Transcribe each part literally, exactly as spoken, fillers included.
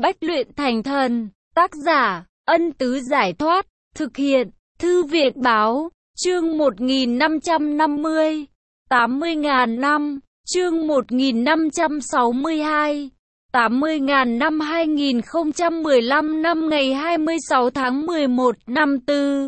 Bách luyện thành thần. Tác giả, Ân Tứ Giải Thoát. Thực hiện, Thư Viện Báo. Chương một nghìn năm trăm năm mươi. tám mươi ngàn năm. Chương một nghìn năm trăm sáu mươi hai. tám mươi ngàn năm hai nghìn không trăm mười lăm năm ngày hai mươi sáu tháng mười một năm tư.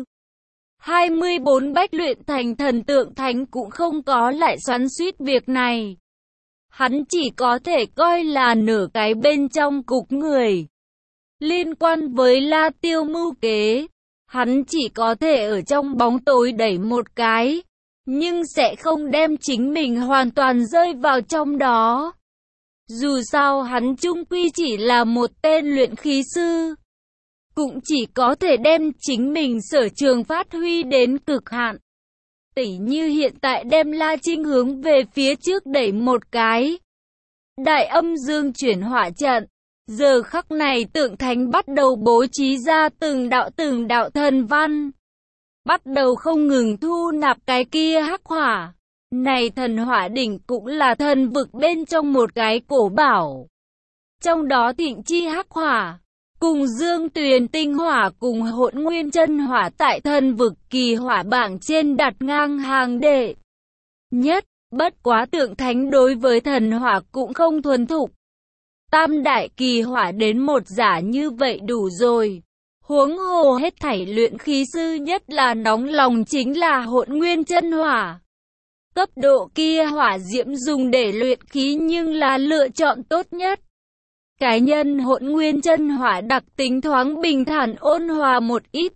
hai mươi bốn Bách luyện thành thần tượng thánh cũng không có lại xoắn xuýt việc này. Hắn chỉ có thể coi là nửa cái bên trong cục người. Liên quan với La Tiêu mưu kế, hắn chỉ có thể ở trong bóng tối đẩy một cái, nhưng sẽ không đem chính mình hoàn toàn rơi vào trong đó. Dù sao hắn chung quy chỉ là một tên luyện khí sư, cũng chỉ có thể đem chính mình sở trường phát huy đến cực hạn. Tỉ như hiện tại đem La Trinh hướng về phía trước đẩy một cái. Đại âm dương chuyển hỏa trận. Giờ khắc này tượng thánh bắt đầu bố trí ra từng đạo từng đạo thần văn. Bắt đầu không ngừng thu nạp cái kia hắc hỏa. Này thần hỏa đỉnh cũng là thần vực bên trong một cái cổ bảo. Trong đó thịnh chi hắc hỏa, cùng dương tuyền tinh hỏa cùng hỗn nguyên chân hỏa tại thần vực kỳ hỏa bảng trên đặt ngang hàng đệ nhất. Bất quá tượng thánh đối với thần hỏa cũng không thuần thục. Tam đại kỳ hỏa đến một giả như vậy đủ rồi. Huống hồ hết thảy luyện khí sư nhất là nóng lòng chính là hỗn nguyên chân hỏa. Cấp độ kia hỏa diễm dùng để luyện khí nhưng là lựa chọn tốt nhất. Cá nhân hỗn nguyên chân hỏa đặc tính thoáng bình thản ôn hòa một ít.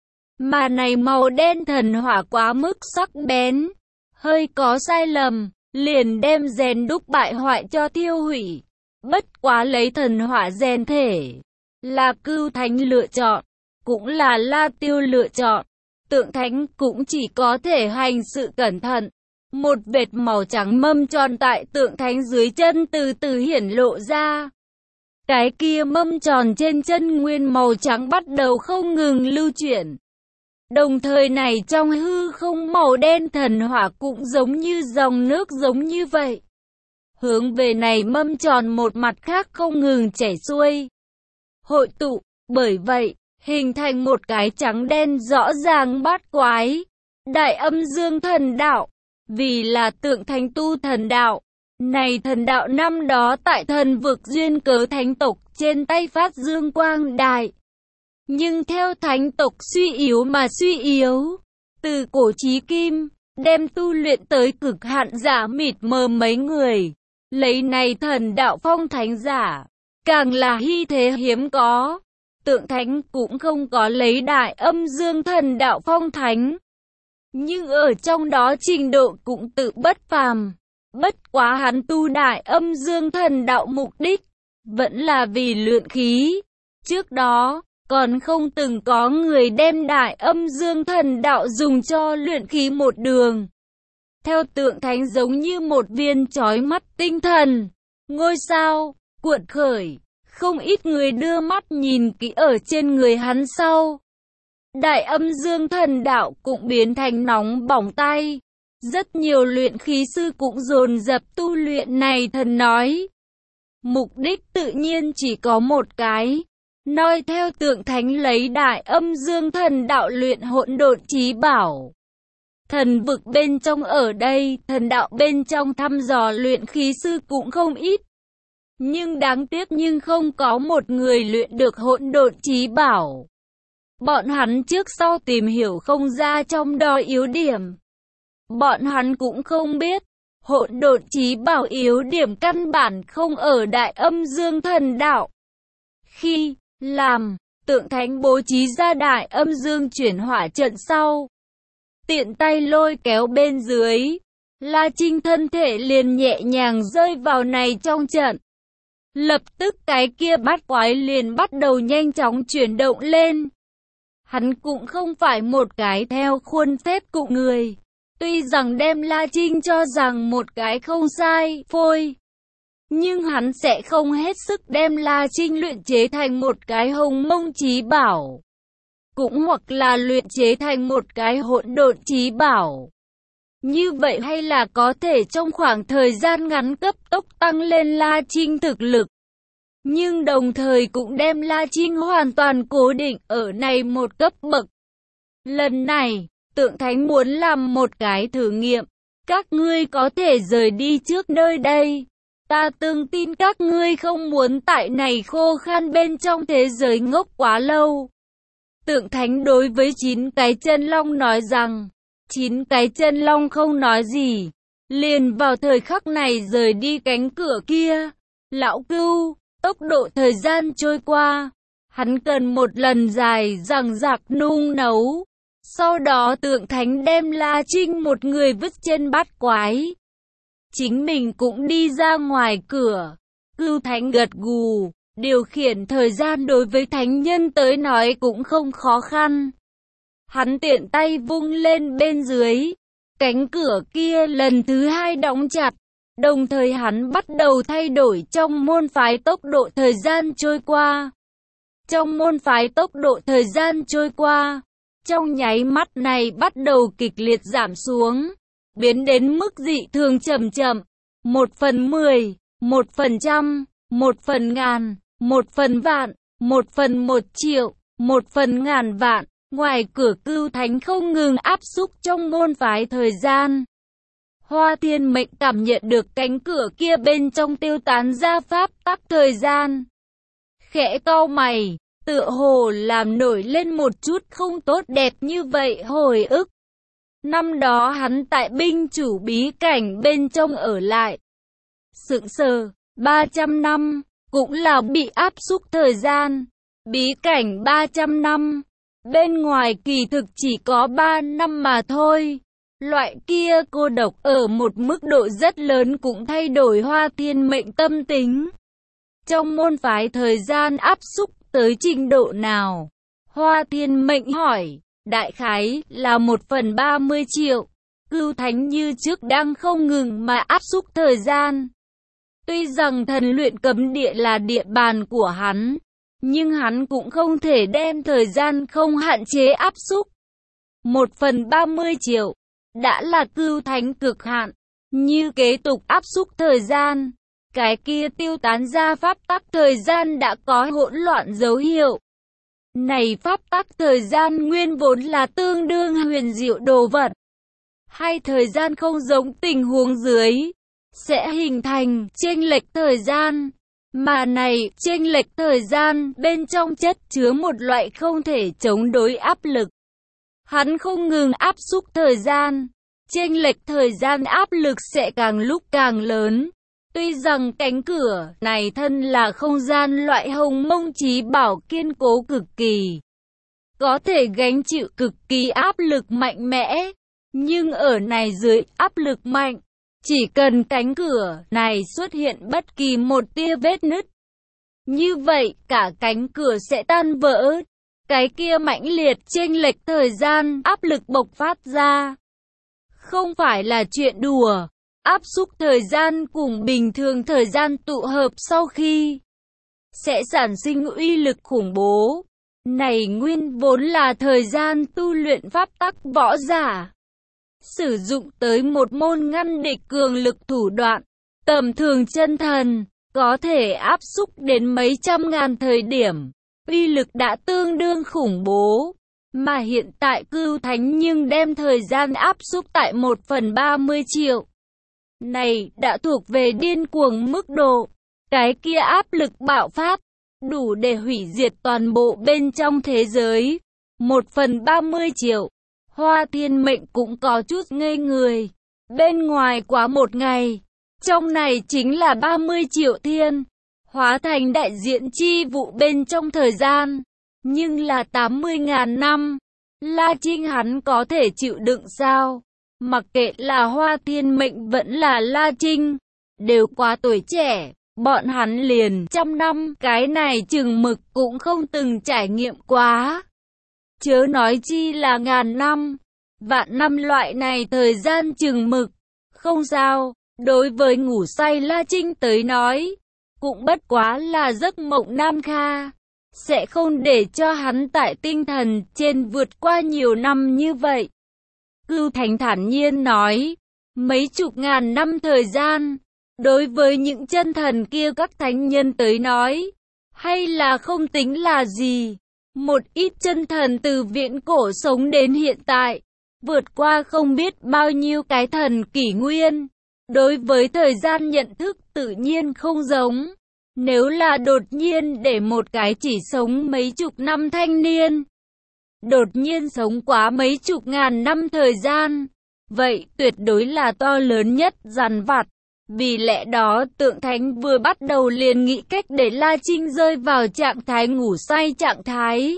Mà này màu đen thần hỏa quá mức sắc bén, hơi có sai lầm, liền đem rèn đúc bại hoại cho thiêu hủy. Bất quá lấy thần hỏa rèn thể, là Cưu Thánh lựa chọn, cũng là La Tiêu lựa chọn. Tượng thánh cũng chỉ có thể hành sự cẩn thận. Một vệt màu trắng mâm tròn tại tượng thánh dưới chân từ từ hiển lộ ra. Cái kia mâm tròn trên chân nguyên màu trắng bắt đầu không ngừng lưu chuyển. Đồng thời này trong hư không màu đen thần hỏa cũng giống như dòng nước giống như vậy. Hướng về này mâm tròn một mặt khác không ngừng chảy xuôi. Hội tụ, bởi vậy, hình thành một cái trắng đen rõ ràng bát quái. Đại âm dương thần đạo, vì là tượng thánh tu thần đạo. Này thần đạo năm đó tại thần vực duyên cớ thánh tộc trên tay phát dương quang đại. Nhưng theo thánh tộc suy yếu mà suy yếu, từ cổ chí kim, đem tu luyện tới cực hạn giả mịt mờ mấy người. Lấy này thần đạo phong thánh giả, càng là hy thế hiếm có. Tượng thánh cũng không có lấy đại âm dương thần đạo phong thánh. Nhưng ở trong đó trình độ cũng tự bất phàm. Bất quá hắn tu đại âm dương thần đạo mục đích, vẫn là vì luyện khí. Trước đó, còn không từng có người đem đại âm dương thần đạo dùng cho luyện khí một đường. Theo tượng thánh giống như một viên chói mắt tinh thần, ngôi sao, cuộn khởi, không ít người đưa mắt nhìn kỹ ở trên người hắn sau. Đại âm dương thần đạo cũng biến thành nóng bỏng tay. Rất nhiều luyện khí sư cũng dồn dập tu luyện này thần nói. Mục đích tự nhiên chỉ có một cái. Noi theo tượng thánh lấy đại âm dương thần đạo luyện hỗn độn chí bảo. Thần vực bên trong ở đây, thần đạo bên trong thăm dò luyện khí sư cũng không ít. Nhưng đáng tiếc nhưng không có một người luyện được hỗn độn chí bảo. Bọn hắn trước sau tìm hiểu không ra trong đó yếu điểm. Bọn hắn cũng không biết, hỗn độn chí bảo yếu điểm căn bản không ở đại âm dương thần đạo. Khi làm, tượng thánh bố trí ra đại âm dương chuyển hỏa trận sau, tiện tay lôi kéo bên dưới, La Trinh thân thể liền nhẹ nhàng rơi vào này trong trận. Lập tức cái kia bát quái liền bắt đầu nhanh chóng chuyển động lên. Hắn cũng không phải một cái theo khuôn phép cụ người. Tuy rằng đem La Trinh cho rằng một cái không sai, phôi. Nhưng hắn sẽ không hết sức đem La Trinh luyện chế thành một cái hồng mông chí bảo. Cũng hoặc là luyện chế thành một cái hỗn độn chí bảo. Như vậy hay là có thể trong khoảng thời gian ngắn cấp tốc tăng lên La Trinh thực lực. nhưng đồng thời cũng đem La Trinh hoàn toàn cố định ở này một cấp bậc. Lần này, Tượng Thánh muốn làm một cái thử nghiệm. Các ngươi có thể rời đi trước nơi đây. Ta tương tin các ngươi không muốn tại này khô khan bên trong thế giới ngốc quá lâu. Tượng Thánh đối với chín cái chân long nói rằng, chín cái chân long không nói gì, liền vào thời khắc này rời đi cánh cửa kia. Lão Cưu, tốc độ thời gian trôi qua, hắn cần một lần dài dằng dặc nung nấu. Sau đó Tượng Thánh đem La Trinh một người vứt trên bát quái. Chính mình cũng đi ra ngoài cửa. Cưu Thánh gật gù, điều khiển thời gian đối với thánh nhân tới nói cũng không khó khăn. Hắn tiện tay vung lên bên dưới. Cánh cửa kia lần thứ hai đóng chặt. Đồng thời hắn bắt đầu thay đổi trong môn phái tốc độ thời gian trôi qua. Trong môn phái tốc độ thời gian trôi qua, trong nháy mắt này bắt đầu kịch liệt giảm xuống, biến đến mức dị thường chậm chậm. Một phần mười, một phần trăm, một phần ngàn, một phần vạn, một phần một triệu, một phần ngàn vạn. Ngoài cửa Cưu Thánh không ngừng áp xúc trong môn phái thời gian. Hoa Thiên Mệnh cảm nhận được cánh cửa kia bên trong tiêu tán ra pháp tắc thời gian. Khẽ cau mày, tựa hồ làm nổi lên một chút không tốt đẹp như vậy hồi ức. Năm đó hắn tại binh chủ bí cảnh bên trong ở lại. Sững sờ, ba trăm năm, cũng là bị áp xúc thời gian. Bí cảnh ba trăm năm, bên ngoài kỳ thực chỉ có ba năm mà thôi. Loại kia cô độc ở một mức độ rất lớn cũng thay đổi Hoa Thiên Mệnh tâm tính. Trong môn phái thời gian áp xúc tới trình độ nào? Hoa Thiên Mệnh hỏi. Đại khái là một phần ba mươi triệu. Cưu Thánh như trước đang không ngừng mà áp xúc thời gian. Tuy rằng thần luyện cấm địa là địa bàn của hắn, nhưng hắn cũng không thể đem thời gian không hạn chế áp xúc. Một phần ba mươi triệu đã là Cưu Thánh cực hạn. Như kế tục áp xúc thời gian, cái kia tiêu tán ra pháp tắc thời gian đã có hỗn loạn dấu hiệu. Này pháp tắc thời gian nguyên vốn là tương đương huyền diệu đồ vật, hay thời gian không giống tình huống dưới, sẽ hình thành chênh lệch thời gian. Mà này chênh lệch thời gian bên trong chất chứa một loại không thể chống đối áp lực. Hắn không ngừng áp xúc thời gian, chênh lệch thời gian áp lực sẽ càng lúc càng lớn. Tuy rằng cánh cửa này thân là không gian loại hồng mông chí bảo kiên cố cực kỳ, có thể gánh chịu cực kỳ áp lực mạnh mẽ, nhưng ở này dưới áp lực mạnh, chỉ cần cánh cửa này xuất hiện bất kỳ một tia vết nứt, như vậy cả cánh cửa sẽ tan vỡ. Cái kia mãnh liệt chênh lệch thời gian áp lực bộc phát ra, không phải là chuyện đùa. Áp xúc thời gian cùng bình thường thời gian tụ hợp sau khi sẽ sản sinh uy lực khủng bố. Này nguyên vốn là thời gian tu luyện pháp tắc võ giả, sử dụng tới một môn ngăn địch cường lực thủ đoạn. Tầm thường chân thần có thể áp xúc đến mấy trăm ngàn thời điểm, uy lực đã tương đương khủng bố. Mà hiện tại Cưu Thánh nhưng đem thời gian áp xúc tại một phần ba mươi triệu. Này đã thuộc về điên cuồng mức độ. Cái kia áp lực bạo phát, đủ để hủy diệt toàn bộ bên trong thế giới. Một phần ba mươi triệu. Hoa Thiên Mệnh cũng có chút ngây người. Bên ngoài quá một ngày, trong này chính là ba mươi triệu thiên, hóa thành đại diện chi vụ bên trong thời gian. Nhưng là tám mươi ngàn năm, La Trinh hắn có thể chịu đựng sao? Mặc kệ là Hoa Thiên Mệnh vẫn là La Trinh, đều quá tuổi trẻ, bọn hắn liền trăm năm, cái này chừng mực cũng không từng trải nghiệm quá. Chớ nói chi là ngàn năm, vạn năm loại này thời gian chừng mực, không sao, đối với ngủ say La Trinh tới nói, cũng bất quá là giấc mộng Nam Kha, sẽ không để cho hắn tại tinh thần trên vượt qua nhiều năm như vậy. Cưu Thánh thản nhiên nói, mấy chục ngàn năm thời gian, đối với những chân thần kia các thánh nhân tới nói, hay là không tính là gì. Một ít chân thần từ viễn cổ sống đến hiện tại, vượt qua không biết bao nhiêu cái thần kỷ nguyên. Đối với thời gian nhận thức tự nhiên không giống. Nếu là đột nhiên để một cái chỉ sống mấy chục năm thanh niên, đột nhiên sống quá mấy chục ngàn năm thời gian, vậy tuyệt đối là to lớn nhất dằn vặt. Vì lẽ đó Tượng Thánh vừa bắt đầu liền nghĩ cách để La Trinh rơi vào trạng thái ngủ say trạng thái.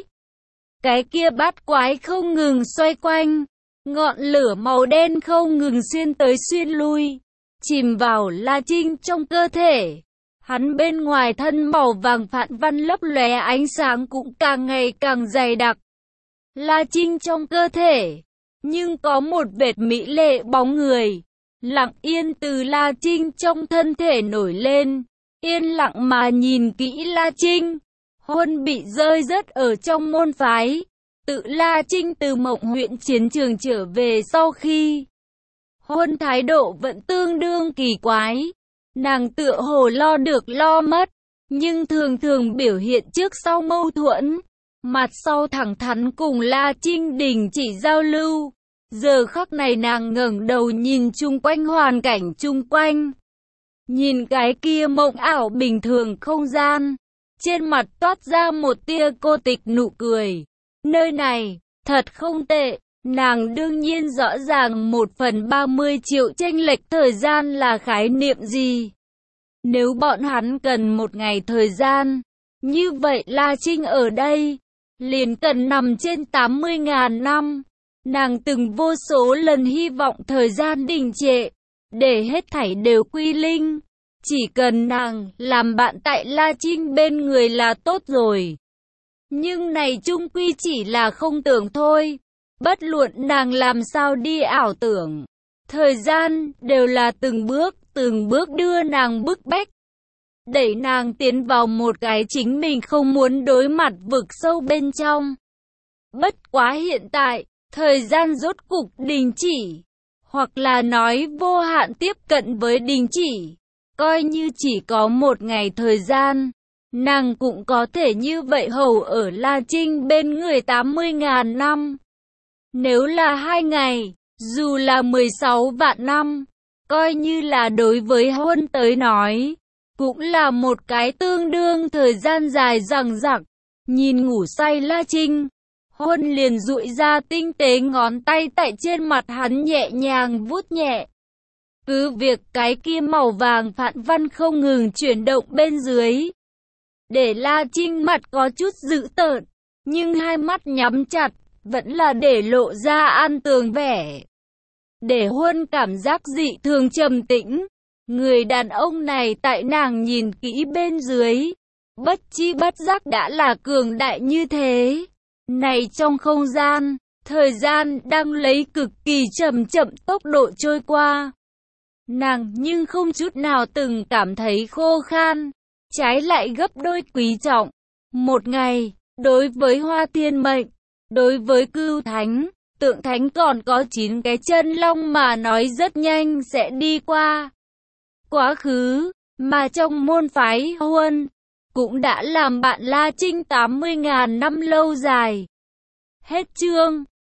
Cái kia bát quái không ngừng xoay quanh, ngọn lửa màu đen không ngừng xuyên tới xuyên lui, chìm vào La Trinh trong cơ thể. Hắn bên ngoài thân màu vàng phản văn lấp lóe ánh sáng cũng càng ngày càng dày đặc. La Trinh trong cơ thể, nhưng có một vệt mỹ lệ bóng người, lặng yên từ La Trinh trong thân thể nổi lên, yên lặng mà nhìn kỹ La Trinh. Huân bị rơi rớt ở trong môn phái. Tự La Trinh từ Mộng huyện chiến trường trở về sau khi Huân thái độ vẫn tương đương kỳ quái. Nàng tựa hồ lo được lo mất, nhưng thường thường biểu hiện trước sau mâu thuẫn, mặt sau thẳng thắn cùng La Trinh đình chỉ giao lưu. Giờ khắc này nàng ngẩng đầu nhìn chung quanh hoàn cảnh chung quanh, nhìn cái kia mộng ảo bình thường không gian, trên mặt toát ra một tia cô tịch nụ cười. Nơi này, thật không tệ. Nàng đương nhiên rõ ràng một phần ba mươi triệu chênh lệch thời gian là khái niệm gì. Nếu bọn hắn cần một ngày thời gian, như vậy La Trinh ở đây liền cần nằm trên tám mươi ngàn năm. Nàng từng vô số lần hy vọng thời gian đình trệ, để hết thảy đều quy linh. Chỉ cần nàng làm bạn tại La Trinh bên người là tốt rồi. Nhưng này chung quy chỉ là không tưởng thôi. Bất luận nàng làm sao đi ảo tưởng, thời gian đều là từng bước, từng bước đưa nàng bức bách, đẩy nàng tiến vào một cái chính mình không muốn đối mặt vực sâu bên trong. Bất quá hiện tại, thời gian rốt cục đình chỉ, hoặc là nói vô hạn tiếp cận với đình chỉ. Coi như chỉ có một ngày thời gian, nàng cũng có thể như vậy hầu ở La Trinh bên người tám mươi ngàn năm. Nếu là hai ngày, dù là mười sáu vạn năm, coi như là đối với Huân tới nói, cũng là một cái tương đương thời gian dài dằng dặc. Nhìn ngủ say La Trinh, Huân liền duỗi ra tinh tế ngón tay tại trên mặt hắn nhẹ nhàng vuốt nhẹ. Cứ việc cái kia màu vàng phản văn không ngừng chuyển động bên dưới, để La Trinh mặt có chút dữ tợn, nhưng hai mắt nhắm chặt, vẫn là để lộ ra an tường vẻ. Để Huân cảm giác dị thường trầm tĩnh. Người đàn ông này tại nàng nhìn kỹ bên dưới, bất chi bất giác đã là cường đại như thế. Này trong không gian, thời gian đang lấy cực kỳ chậm chậm tốc độ trôi qua. Nàng nhưng không chút nào từng cảm thấy khô khan, trái lại gấp đôi quý trọng. Một ngày, đối với Hoa Thiên Mệnh, đối với Cưu Thánh, Tượng Thánh còn có chín cái chân long mà nói rất nhanh sẽ đi qua. Quá khứ, mà trong môn phái Huân, cũng đã làm bạn La Trinh tám mươi ngàn năm lâu dài. Hết chương.